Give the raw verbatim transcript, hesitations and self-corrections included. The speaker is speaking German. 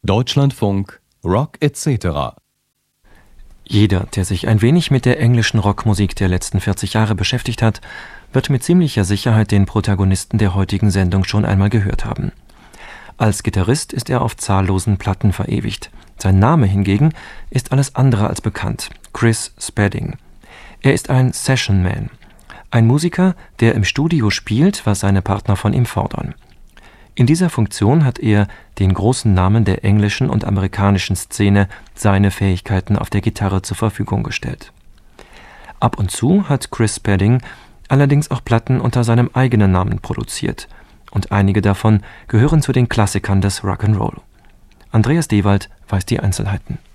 Deutschlandfunk Rock et cetera. Jeder, der sich ein wenig mit der englischen Rockmusik der letzten vierzig Jahre beschäftigt hat, wird mit ziemlicher Sicherheit den Protagonisten der heutigen Sendung schon einmal gehört haben. Als Gitarrist ist er auf zahllosen Platten verewigt. Sein Name hingegen ist alles andere als bekannt: Chris Spedding. Er ist ein Session-Man, ein Musiker, der im Studio spielt, was seine Partner von ihm fordern. In dieser Funktion hat er den großen Namen der englischen und amerikanischen Szene seine Fähigkeiten auf der Gitarre zur Verfügung gestellt. Ab und zu hat Chris Spedding allerdings auch Platten unter seinem eigenen Namen produziert, und einige davon gehören zu den Klassikern des Rock'n'Roll. Andreas Dewald weiß die Einzelheiten.